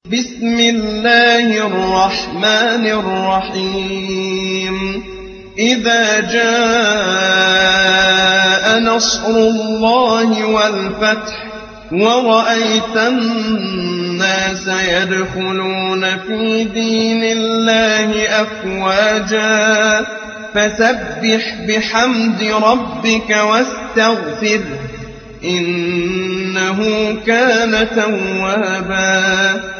بسم الله الرحمن الرحيم إذا جاء نصر الله والفتح ورأيت الناس يدخلون في دين الله أفواجا فسبح بحمد ربك واستغفره إنه كان توابا